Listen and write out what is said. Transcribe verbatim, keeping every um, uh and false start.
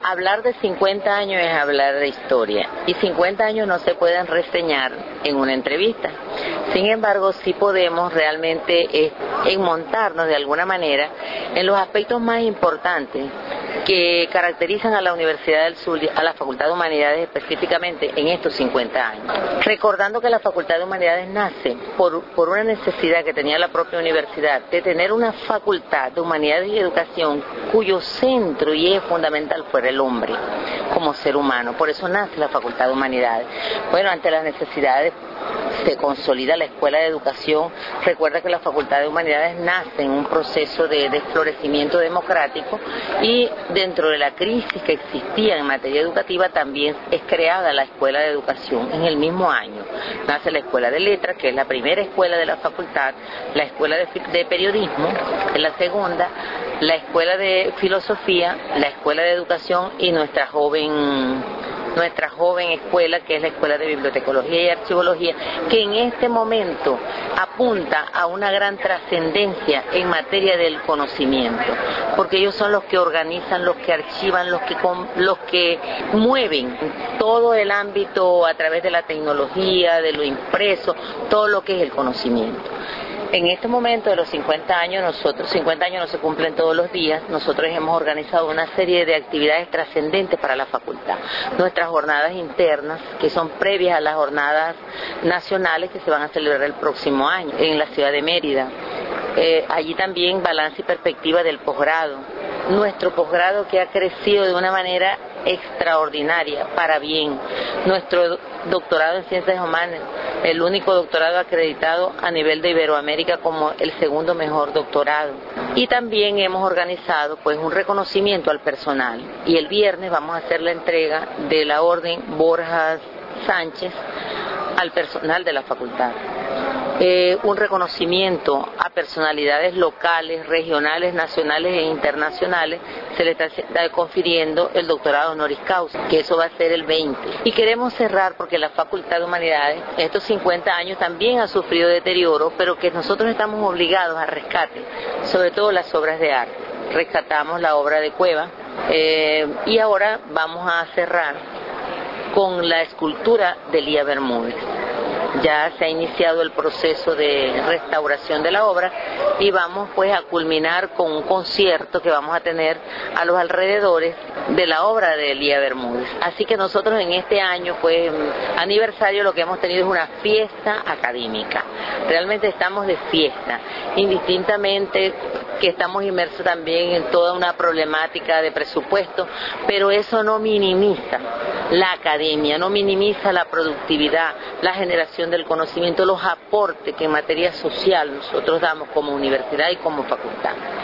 Hablar de cincuenta años es hablar de historia, y cincuenta años no se pueden reseñar en una entrevista. Sin embargo, sí podemos realmente eh, enmontarnos de alguna manera en los aspectos más importantes que caracterizan a la Universidad del Zulia, a la Facultad de Humanidades específicamente en estos cincuenta años. Recordando que la Facultad de Humanidades nace por, por una necesidad que tenía la propia universidad de tener una facultad de Humanidades y Educación cuyo centro y eje fundamental fuera el hombre como ser humano. Por eso nace la Facultad de Humanidades. Bueno, ante las necesidades se consolida la Escuela de Educación. Recuerda que la Facultad de Humanidades nace en un proceso de, de florecimiento democrático, y dentro de la crisis que existía en materia educativa también es creada la Escuela de Educación. En el mismo año nace la Escuela de Letras, que es la primera escuela de la facultad, la Escuela de, de Periodismo, que es la segunda, la Escuela de Filosofía, la Escuela de Educación y nuestra joven nuestra joven escuela, que es la Escuela de Bibliotecología y Archivología, que en este momento apunta a una gran trascendencia en materia del conocimiento, porque ellos son los que organizan, los que archivan, los que, los que mueven todo el ámbito a través de la tecnología, de lo impreso, todo lo que es el conocimiento. En este momento de los cincuenta años, nosotros, cincuenta años no se cumplen todos los días, nosotros hemos organizado una serie de actividades trascendentes para la facultad. Nuestras jornadas internas, que son previas a las jornadas nacionales que se van a celebrar el próximo año en la ciudad de Mérida. Eh, allí también balance y perspectiva del posgrado. Nuestro posgrado, que ha crecido de una manera extraordinaria, para bien. Nuestro doctorado en Ciencias Humanas, el único doctorado acreditado a nivel de Iberoamérica como el segundo mejor doctorado. Y también hemos organizado pues un reconocimiento al personal, y el viernes vamos a hacer la entrega de la Orden Borja Sánchez al personal de la facultad. Eh, un reconocimiento a personalidades locales, regionales, nacionales e internacionales. Se le está, está confiriendo el doctorado honoris causa, que eso va a ser el veinte. Y queremos cerrar porque la Facultad de Humanidades en estos cincuenta años también ha sufrido deterioro, pero que nosotros estamos obligados a rescate, sobre todo las obras de arte. Rescatamos la obra de Cueva, eh, y ahora vamos a cerrar con la escultura de Elías Bermúdez. Ya se ha iniciado el proceso de restauración de la obra, y vamos pues a culminar con un concierto que vamos a tener a los alrededores de la obra de Elías Bermúdez. Así que nosotros en este año pues aniversario lo que hemos tenido es una fiesta académica. Realmente estamos de fiesta, indistintamente que estamos inmersos también en toda una problemática de presupuesto, pero eso no minimiza la academia, no minimiza la productividad, la generación del conocimiento, los aportes que en materia social nosotros damos como universidad y como facultad.